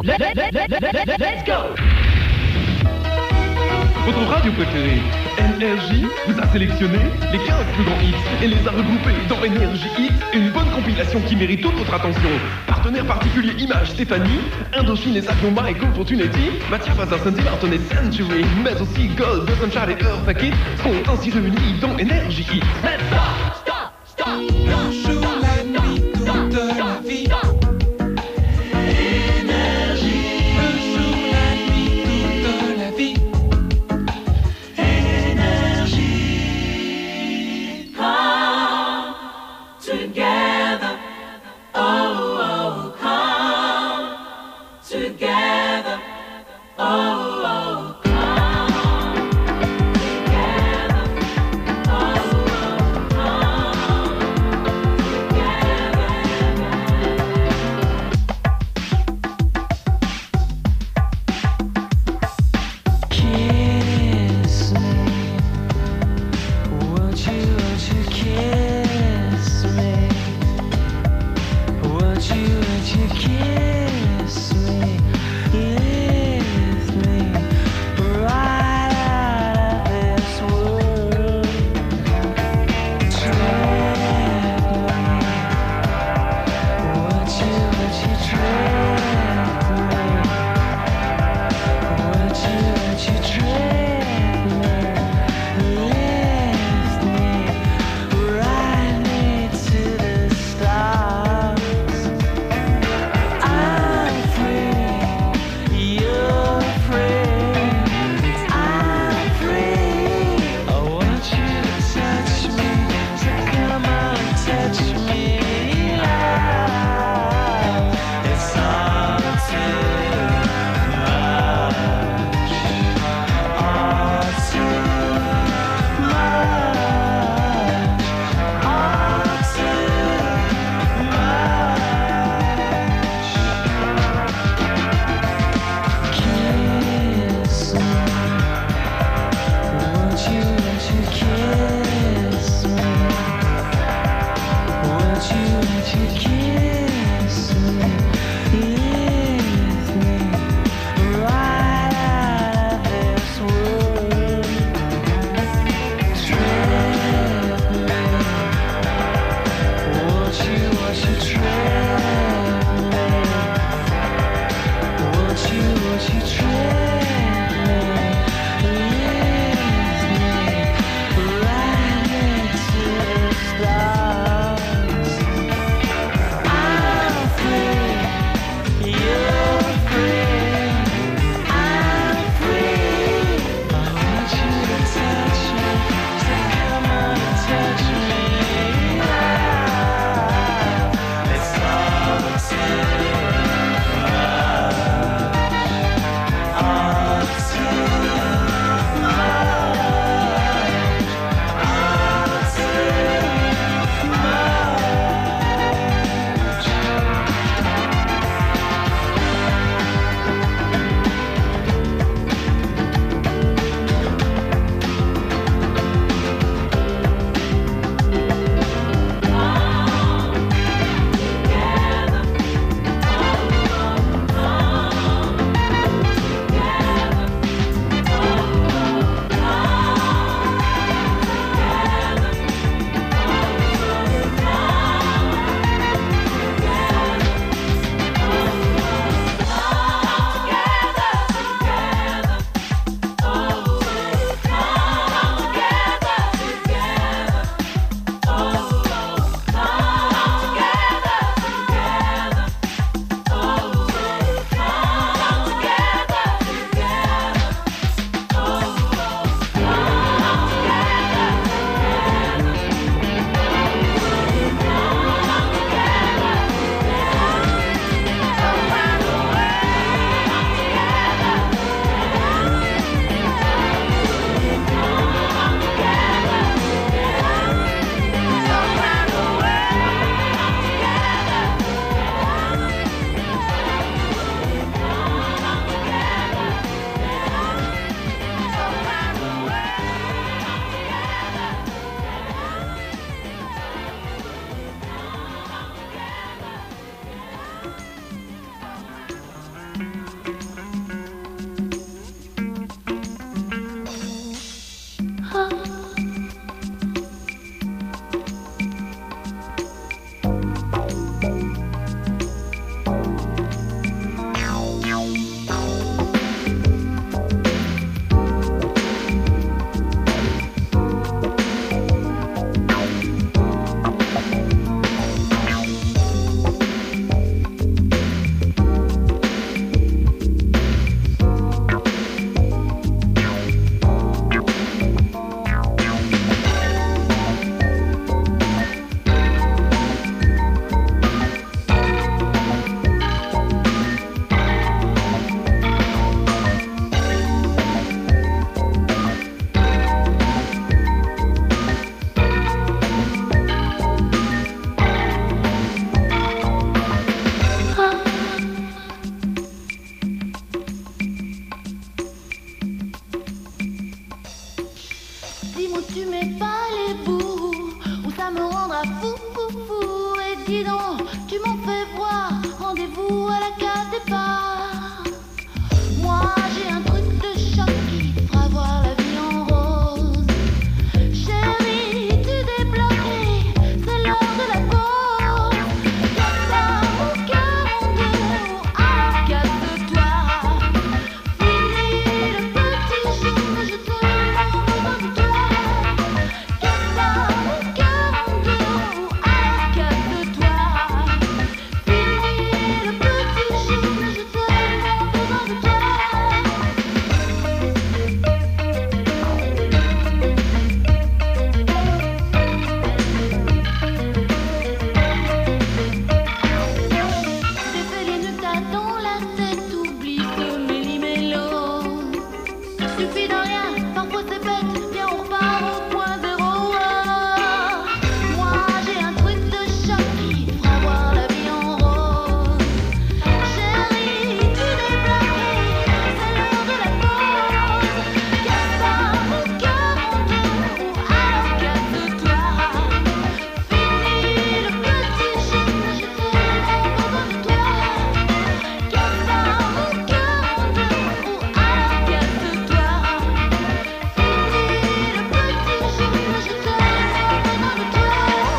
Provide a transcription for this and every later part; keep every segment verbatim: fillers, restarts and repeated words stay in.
Let, let, let, let, let, let, let's go. Votre radio préférée, Énergie, vous a sélectionné les quinze plus grands hits et les a regroupés dans Énergie Hits, une bonne compilation qui mérite toute votre attention. Partenaires particuliers Image Stéphanie, Indochine et Saklomba et Fortunetti, Mathias Vazar, Sandy Martin et Century, mais aussi Gold, The Sunshine et Earth Packet sont ainsi réunis dans Énergie Hits. Let's stop, stop, stop, Le jour, la nuit, toute la vie. Énergie. Le jour, la nuit, toute la vie. Énergie. Come together, oh, oh, come together, oh, oh, come together, oh, oh, come together. Kiss me. Won't you, won't you kiss me? rendra fou, fou, fou. Et dis donc, tu m'en fais voir. Rendez-vous à la case départ. Moi, j'ai un truc de choc qui fera voir la vie en rose. Chérie, tu débloques, c'est l'heure de la pause. Y'a pas mon cœur en deux, alors casse-toi. Fini le petit jeu, je te demande besoin de toi. Y'a pas mon cœur en deux, alors casse-toi. Fini le petit jeu, je te demande besoin de toi. J'ai fait les nœuds que t'as dans la tête, oublie ce méli-mélo. Suffit de rien, parfois c'est bête, viens on repart au point zéro. Moi j'ai un truc de choc qui fera voir la vie en rose. Chérie, tu débloques, c'est l'heure de la pause. Y'a pas mon cœur en deux, alors casse-toi. Fini le petit jeu, je te demande besoin de toi. Y'a pas mon cœur en deux, alors casse-toi. Fini le petit jeu, je te demande besoin de toi.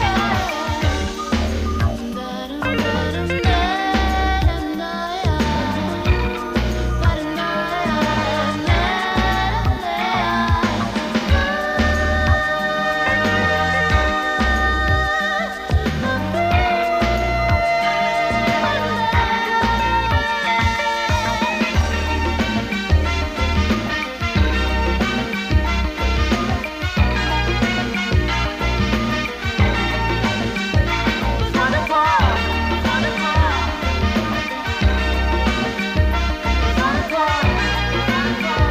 Besoin de toi, besoin de toi. Besoin de toi, besoin de toi.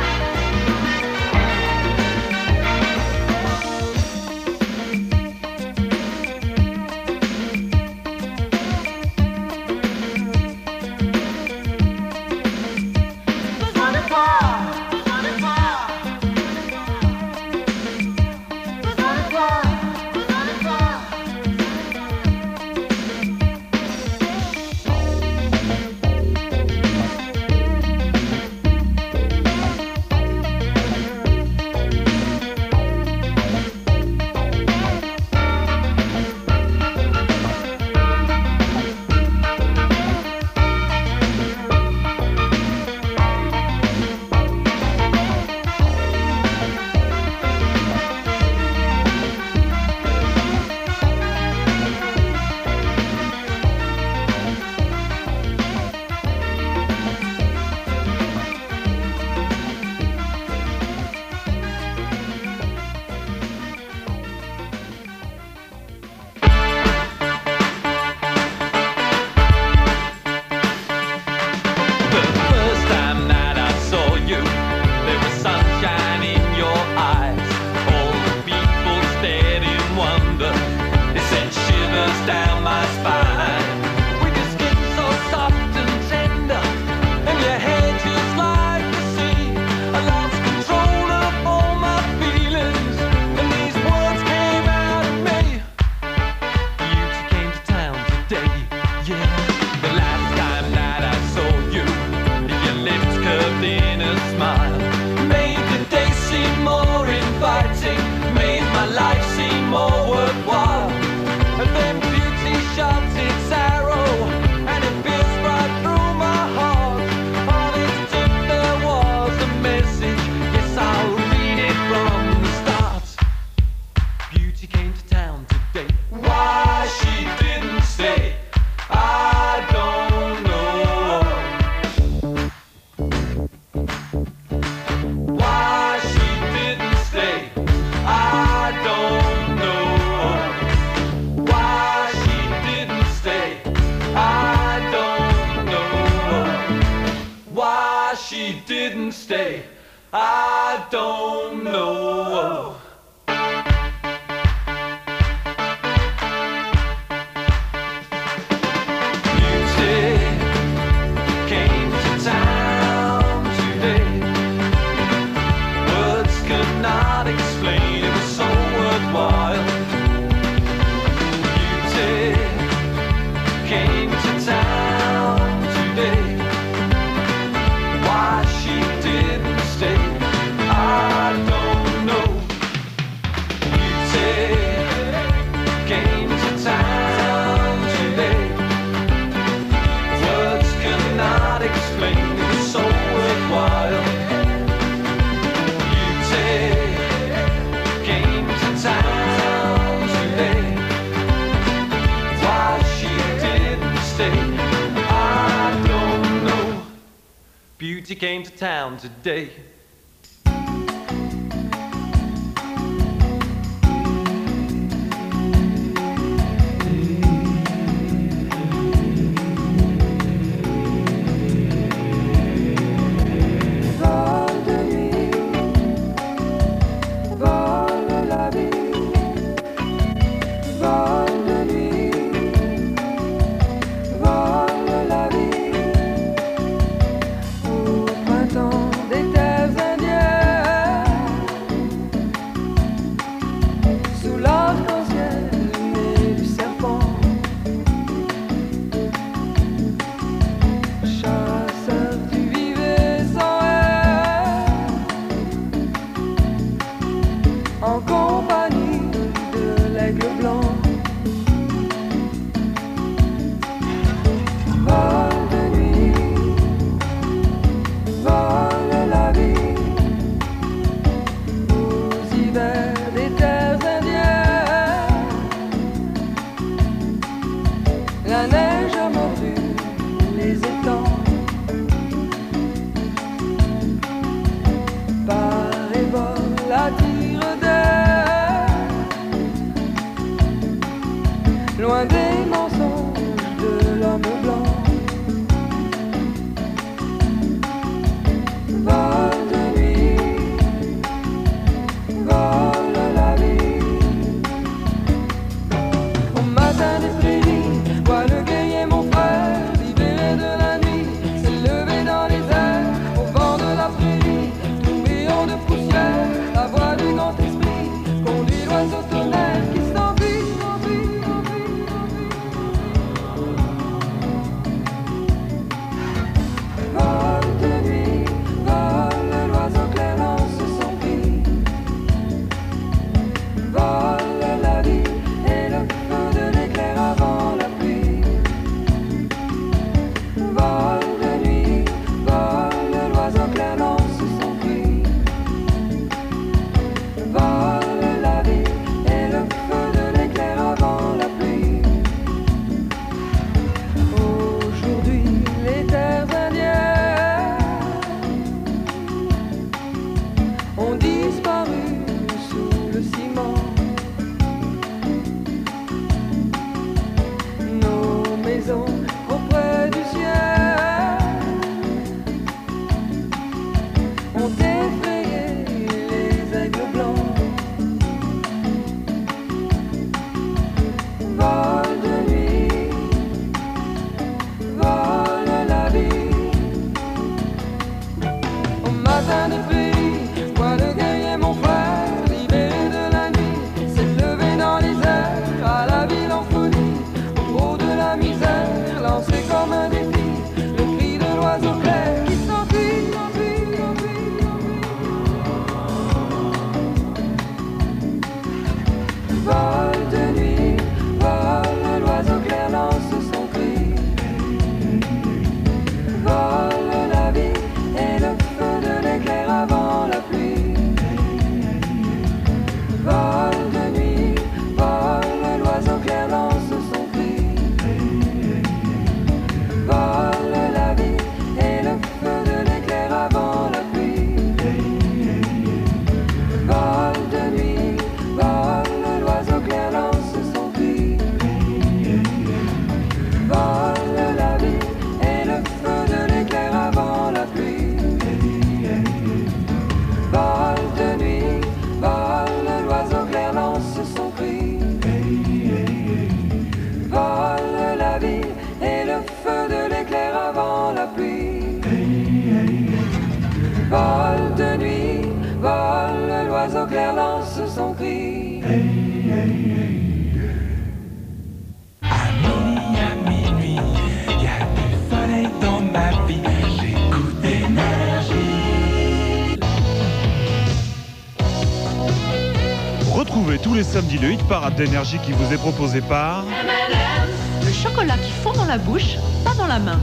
Besoin de toi, besoin de toi. Besoin de toi, besoin de toi. The first time that I saw you, there was sunshine in your eyes. All the people stared in wonder. It sent shivers down my spine. With your skin so soft and tender, and your hair just like the sea, I lost control of all my feelings, and these words came out of me. Beauty came to town today, yeah. The last time that I saw you, your lips curved in a smile, made the day seem more inviting, made my life seem more worthwhile. And then beauty shot its arrow, and it pierced right through my heart. On its tip there was a message, yes I'll read it from the start. Beauty came to town today. Why she didn't stay, I don't know. Why she didn't stay, I don't know. Why she didn't stay, I don't know. Why she didn't stay, I don't know. Beauty came to town today. Words could not explain, it was so worthwhile. she came to town today. Retrouvez tous les samedis le hit parade d'énergie qui vous est proposé par le chocolat qui fond dans la bouche, pas dans la main.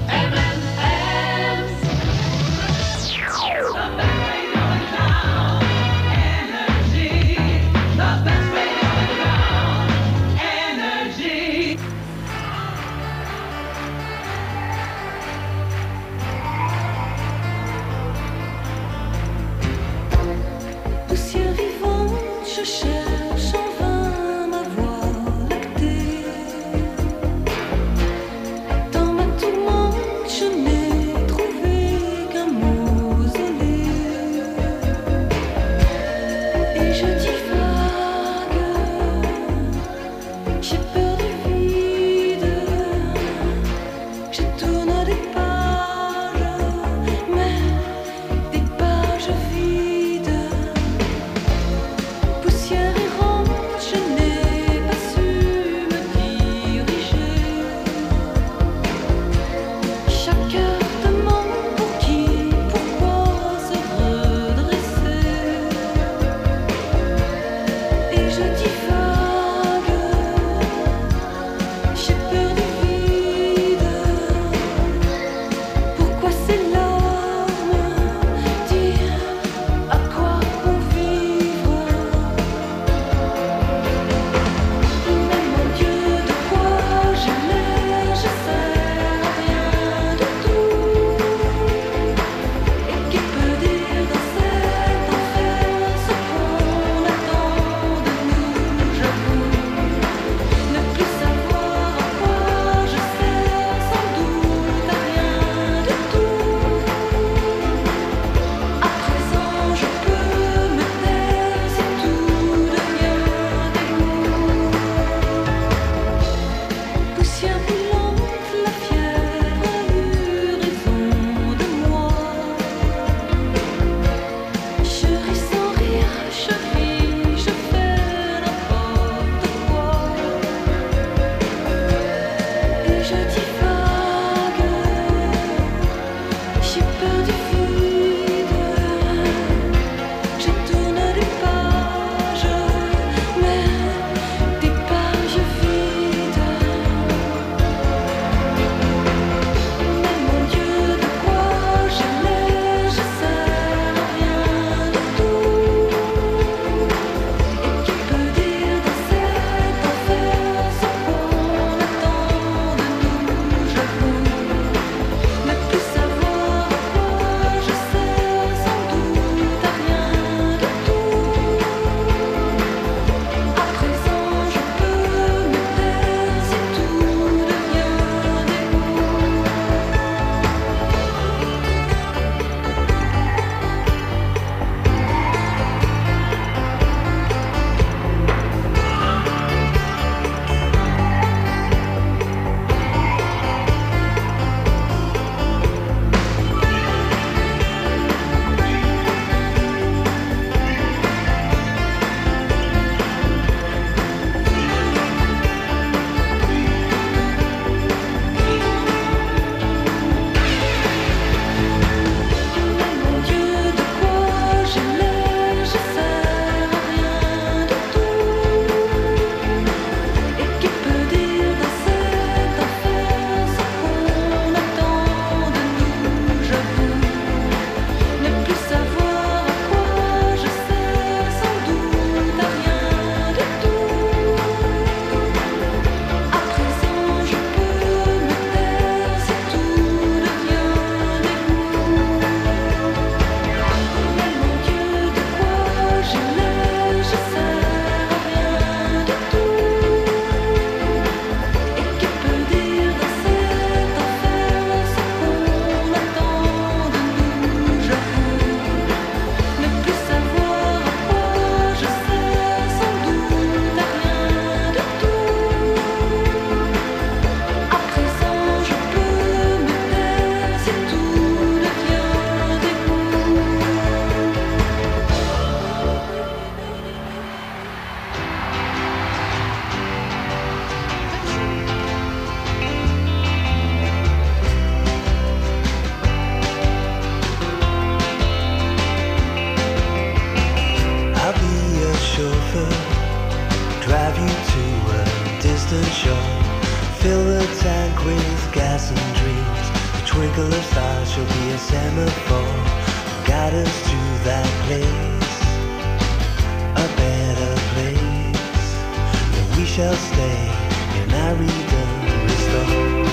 shall be a semaphore, guide us to that place, a better place, where we shall stay in our Eden restored.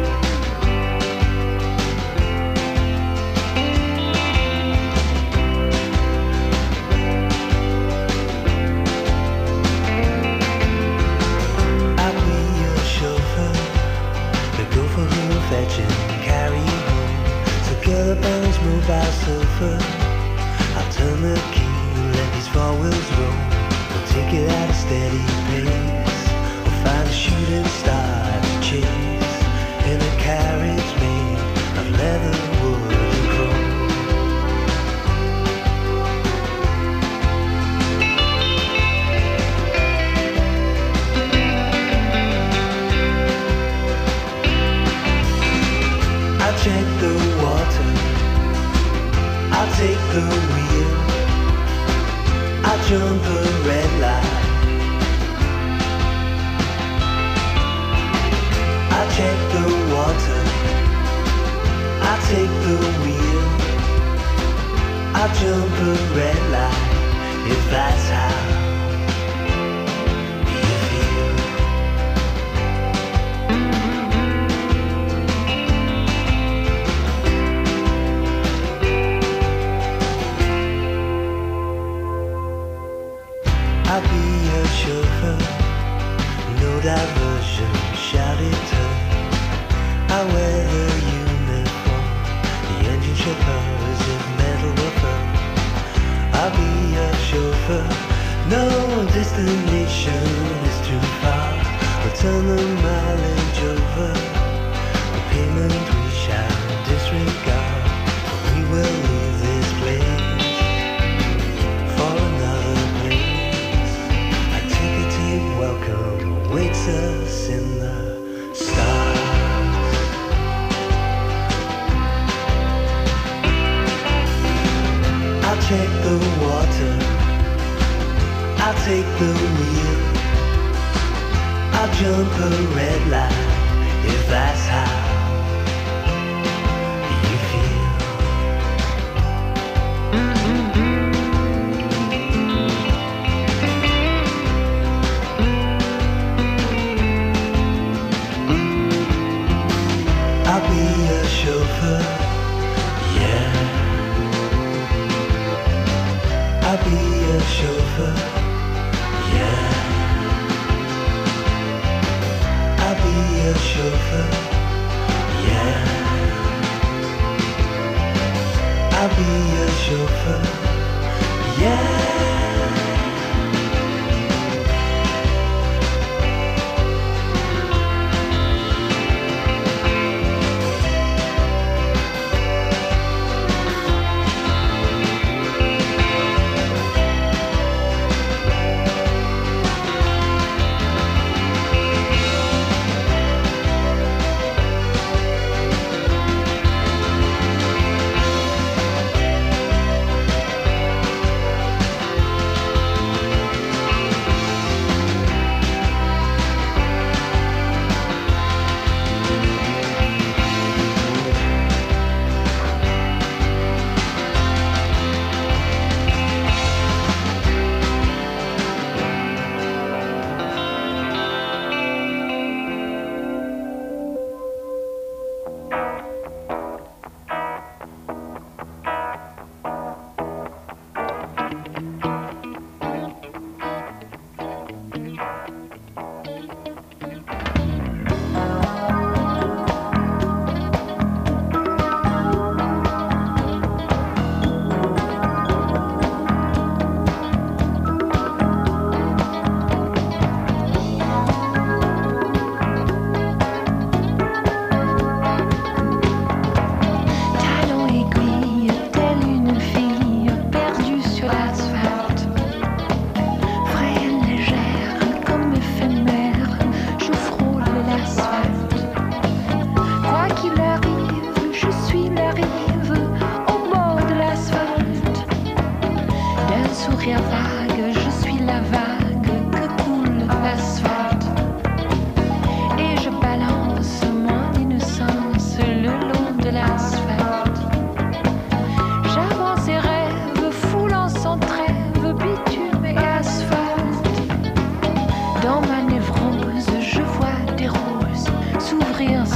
Fetch and carry you home. So get up on this mobile sofa. I'll turn the key, let these four wheels roll. We'll take it at a steady pace. We'll find a shooting star to chase in a carriage made of leather, wood, and chrome. I'll check the water, I'll take the wheel, I'll jump a red light. I'll check the water, I'll take the wheel, I'll jump a red light, if that's how you feel. I'll be a chauffeur, no diversion, shouted turn. I wear the uniform, the engine chauffeur is if metal were fur. I'll be a chauffeur, no destination is too far. We'll turn the mileage over, the payment we shall disregard. But we will leave this place for another place. A ticketed welcome awaits us in the stars. I'll check the water, I'll take the wheel, I'll jump a red light, if that's how you feel. I'll be a chauffeur, yeah. I'll be a chauffeur, yeah. I'll be a chauffeur, yeah. I'll be a chauffeur, yeah.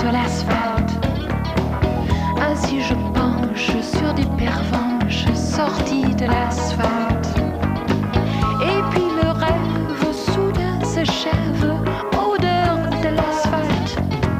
sur l'asphalte. Ainsi je penche sur des pervenches sorties de l'asphalte. Et puis le rêve soudain s'achève, odeur de l'asphalte.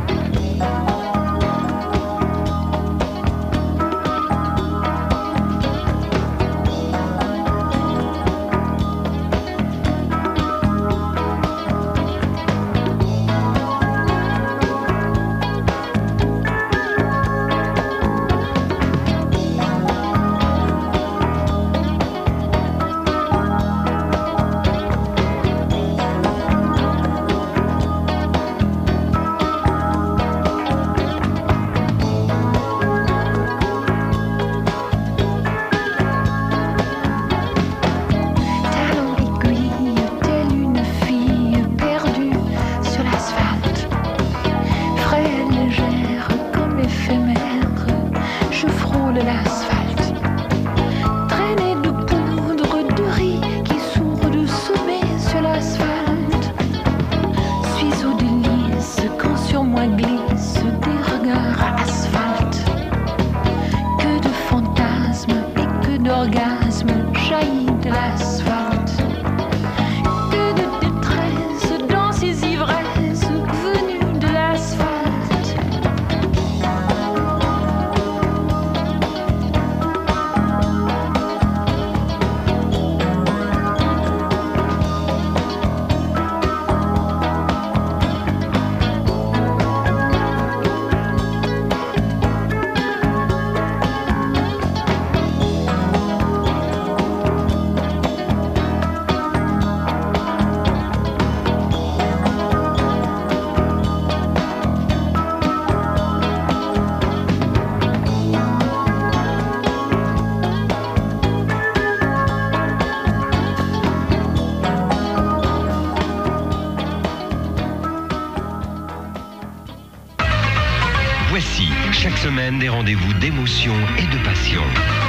Des rendez-vous d'émotion et de passion.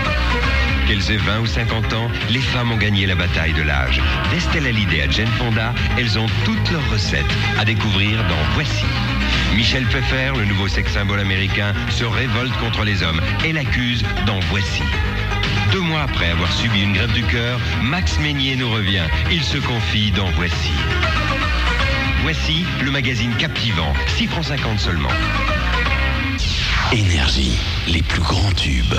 Qu'elles aient vingt ou cinquante ans, les femmes ont gagné la bataille de l'âge. D'Estelle Hallyday à Jane Fonda, elles ont toutes leurs recettes à découvrir dans Voici. Michel Pfeiffer, le nouveau sex symbole américain, se révolte contre les hommes et l'accuse dans Voici. Deux mois après avoir subi une grève du cœur, Max Meignier nous revient. Il se confie dans Voici. Voici le magazine captivant, six francs cinquante seulement. Énergie, les plus grands tubes.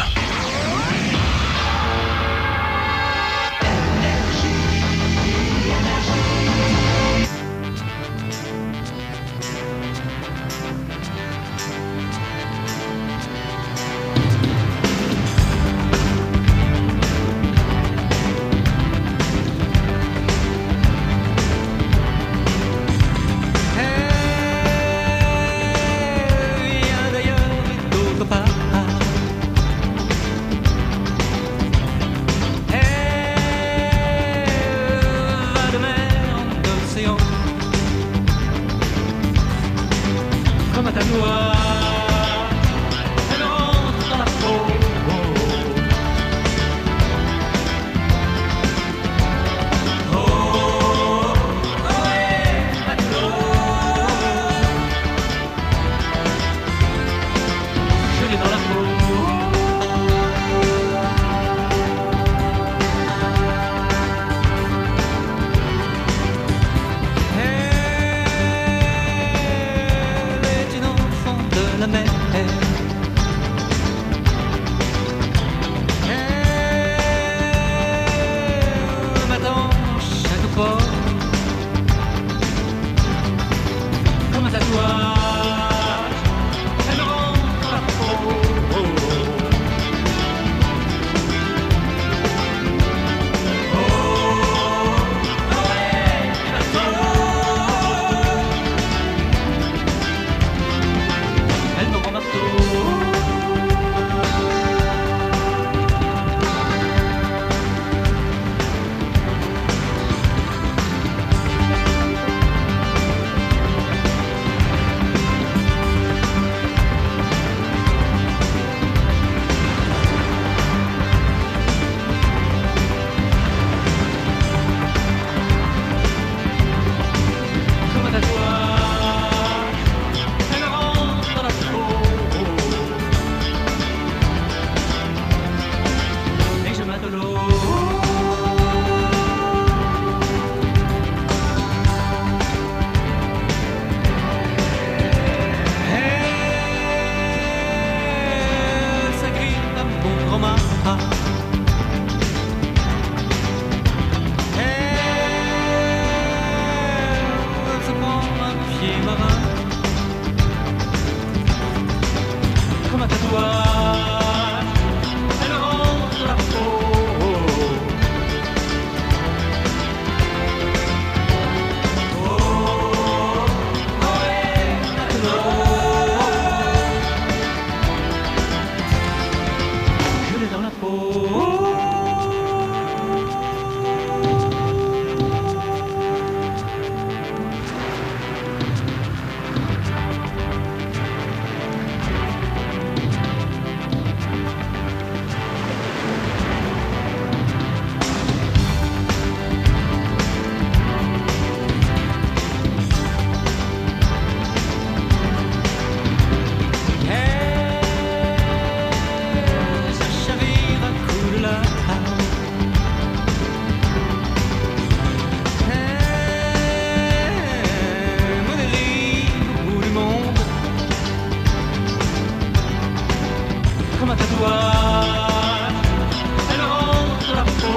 voile, elle rend la peau.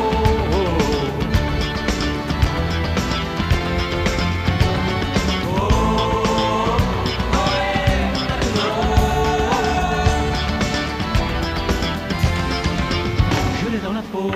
Je l'ai dans la peau.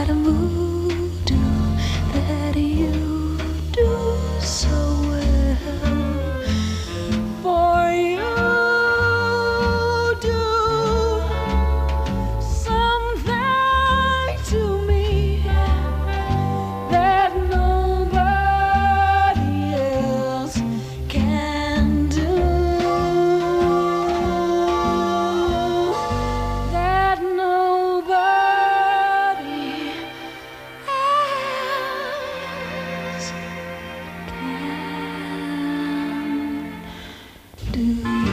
kind of voodoo that you do so well. For you do something to me that nobody else can do. That nobody else can do.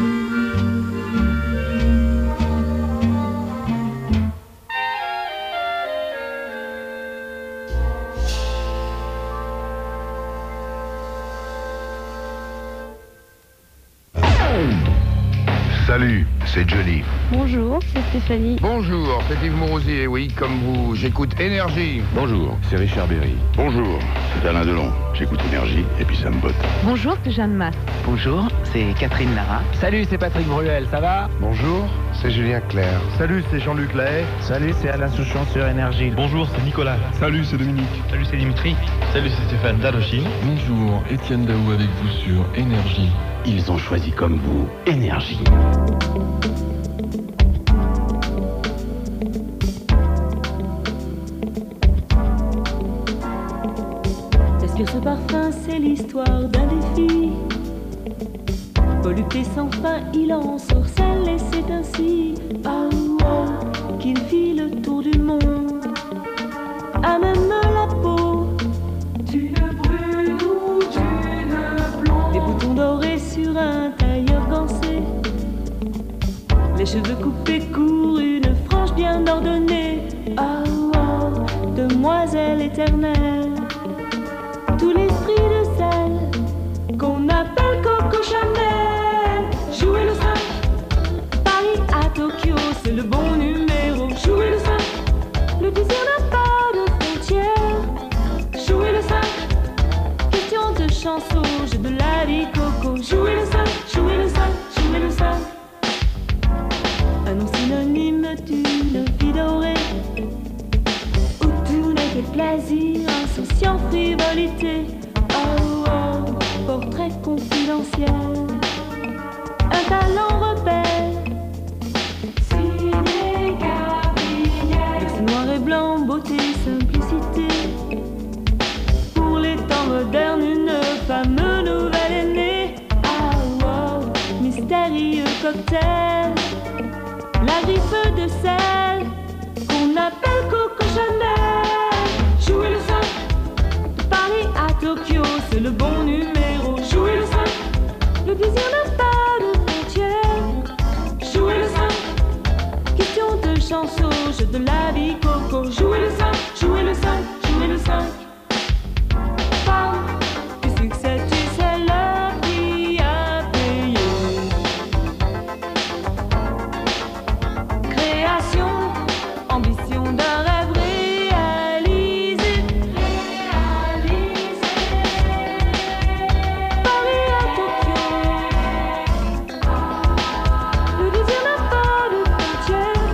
Salut, c'est Johnny. Bonjour, c'est Stéphanie. Bonjour, c'est Yves Mourousier, oui, comme vous, j'écoute Énergie. Bonjour, c'est Richard Berry. Bonjour, c'est Alain Delon. J'écoute Énergie et puis ça me botte. Bonjour, c'est Jeanne Masse. Bonjour, c'est Catherine Lara. Salut, c'est Patrick Bruel, ça va? Bonjour, c'est Julien Clerc. Salut, c'est Jean-Luc Lahaye. Salut, c'est Alain Souchon sur Énergie. Bonjour, c'est Nicolas. Salut, c'est Dominique. Salut, c'est Dimitri. Salut, c'est Stéphane Dadochine. Bonjour, Étienne Daou avec vous sur Énergie. Ils ont choisi comme vous Énergie. Est-ce que ce parfum, c'est l'histoire d'un défi? Volupté sans fin, il en sorcelle et c'est ainsi, oh, oh, qu'il fit le tour du monde. À même la peau d'une brune ou d'une blonde, des boutons dorés sur un tailleur gancé, les cheveux coupés courts, une frange bien ordonnée, oh, oh, demoiselle éternelle. Tout l'esprit de celle qu'on appelle Coco Chanel. Jouer le cinq, Paris à Tokyo, c'est le bon numéro. Jouer le cinq, le désir n'a pas de frontières. Jouer le cinq, question de chanson, jeu de la vie Coco. Jouer le cinq, jouer le cinq, jouer le cinq. Un nom synonyme d'une vie dorée, où tout n'est que plaisir, insouciant, frivolité. Oh oh, portrait confidentiel, un talent rebelle, signé Gabriel. Luxe noir et blanc, beauté, simplicité. Pour les temps modernes, une femme nouvelle est née. Oh oh, mystérieux cocktail, la griffe de sel qu'on appelle Coco Chanel. Jouer le cinq, de Paris à Tokyo, c'est le bon numéro. Jouer le cinq, le désir n'a pas de frontières. Jouer le cinq, question de chanson, jeu de la vie Coco. Jouer le cinq, jouer le cinq, jouer le cinq. Femme du succès, tu sais le prix à payer. Création, ambition d'un rêve réalisé. Réalisé. Paris à Tokyo, le désir n'a pas de frontières.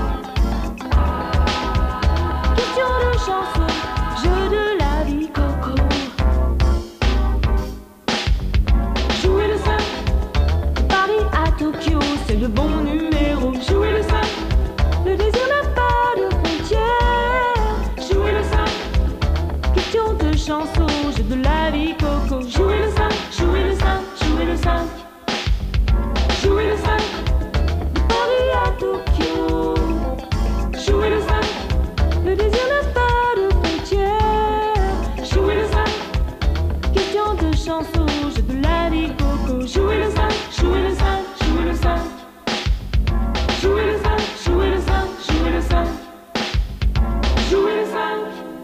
Question de chanson, jeu de la vie Coco. Jouer le cinq, Paris à Tokyo, c'est le bon numéro. Jouer le cinq, le désir n'a pas de frontières. Jouer le cinq, question de chanson, jeu de la vie Coco. Jouer le cinq, jouer le cinq, jouer le cinq. Jouer le cinq, de Paris à Tokyo. Jouer le cinq, le désir n'a pas de frontières. Jouer le cinq, question de chanson, jeu de la vie Coco. Jouer le cinq, jouer le cinq, jouer le cinq. Jouer le cinq, jouer le cinq, jouer le cinq. Jouer le cinq.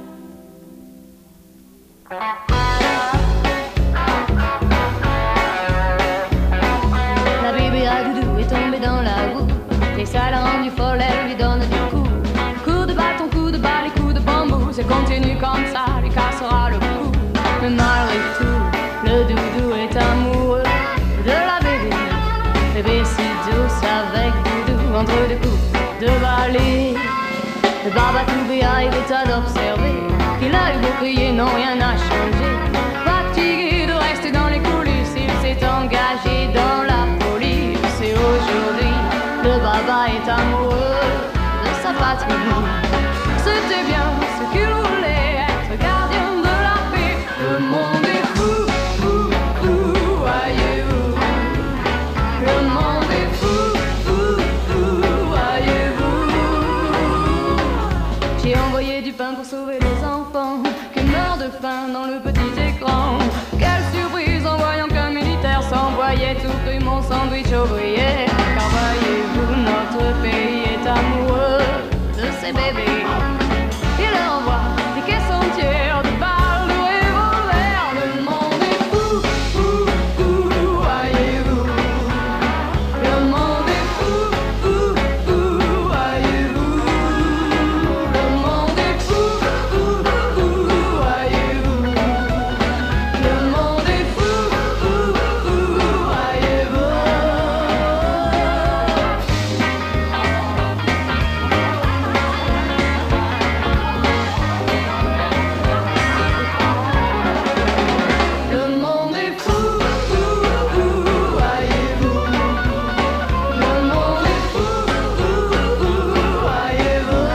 La bébé à doudou est tombée dans la boue, et ça l'a rendue folle, elle lui donne du coup. Coup de bâton, coup de balle et coup de bambou, ça continue comme ça, lui cassera le cou. Mais malgré tout, le doudou est amoureux de la bébé. Bébé si douce avec doudou, entre deux coups de balai. Le Babatou Béa, il est à l'observer. Il a eu beau crier, non, rien n'a changé. Fatigué de rester dans les coulisses, il s'est engagé dans la police. Et aujourd'hui, le baba est amoureux de sa patrie. C'était bien ce qu'il voulait, être gardien de la paix. Le monde est fou, fou, fou, voyez-vous. Le monde est fou, fou, fou, voyez-vous. J'ai envoyé du pain pour sauver les enfants qui meurent de faim dans le petit écran. Quelle surprise en voyant qu'un militaire s'envoyait tout cru mon sandwich ouvrier. Car voyez-vous, notre pays est amoureux de ses bébés. Il leur envoie des caisses entières de balles de revolver. Le monde est fou, fou, fou, voyez-vous. Le monde est fou, fou, fou, voyez-vous. Le monde est fou, fou, fou, voyez-vous. Le monde est fou, fou, fou, voyez-vous. Le monde est fou, fou, fou, voyez-vous. Le monde est fou, fou, fou, voyez-vous.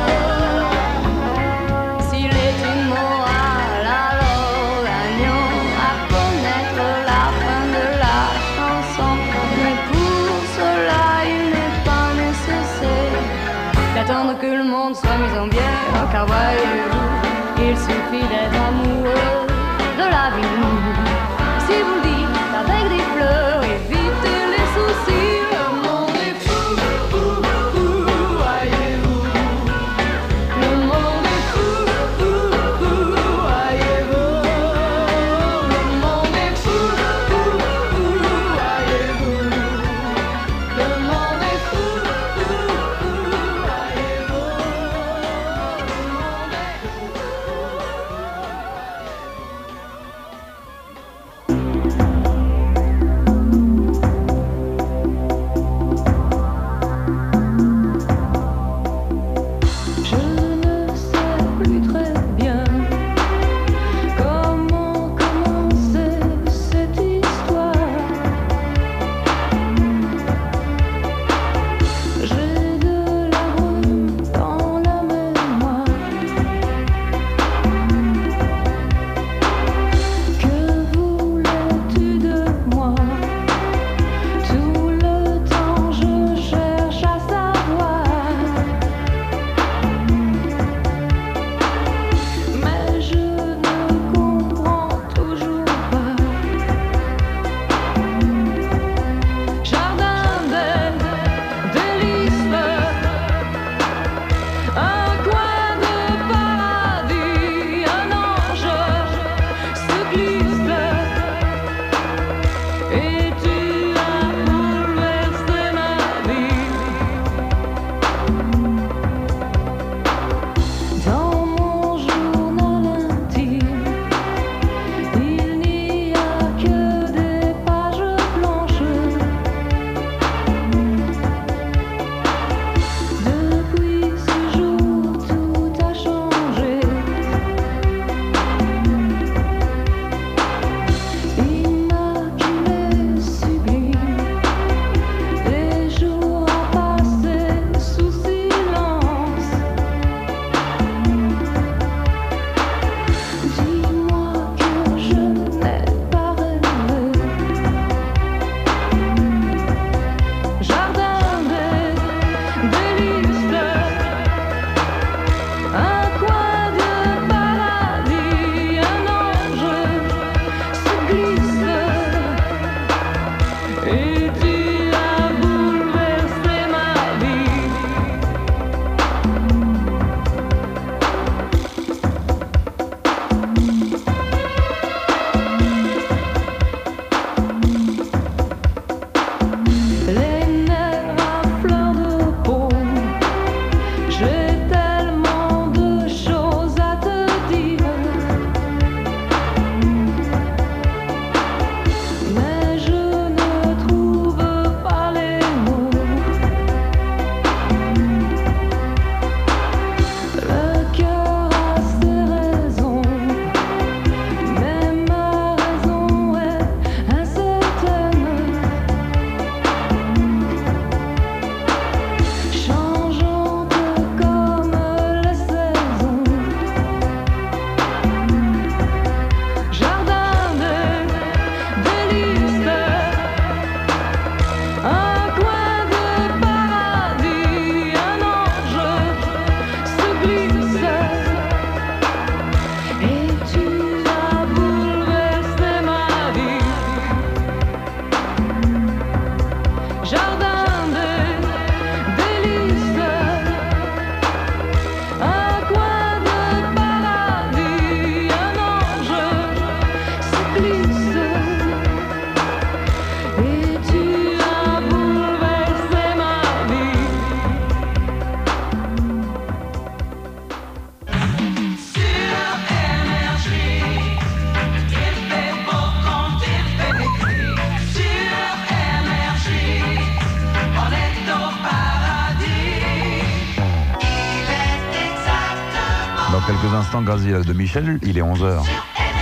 S'il est une morale, alors gagnons à connaître la fin de la chanson. Mais pour cela, il n'est pas nécessaire d'attendre que le monde soit mis en bière. Car voyez-vous, il suffit d'être amoureux de la vie. Si vous le dites avec des fleurs, évitez les soucis. Le monde est fou, fou, fou, voyez-vous. Le monde est fou, fou, fou, voyez-vous. Le monde est fou, fou, fou, voyez-vous. Le monde est fou, fou, fou, voyez-vous. Le monde est Dans quelques instants, Graziella de Michel, il est onze heures.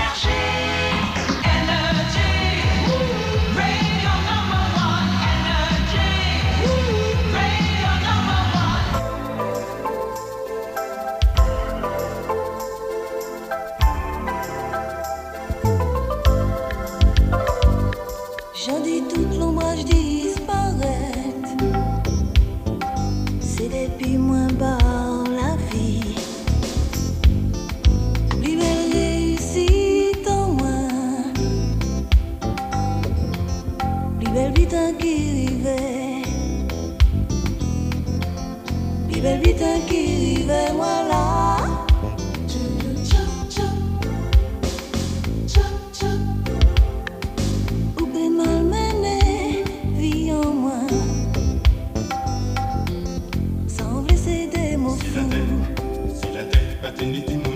J'en dis toute l'ombrage disparaît. C'est depuis moins bas la vie. Plus belle réussite en moi. Plus belle vite qui rivait. Plus belle vite qui rivait, moi là. Si la terre battait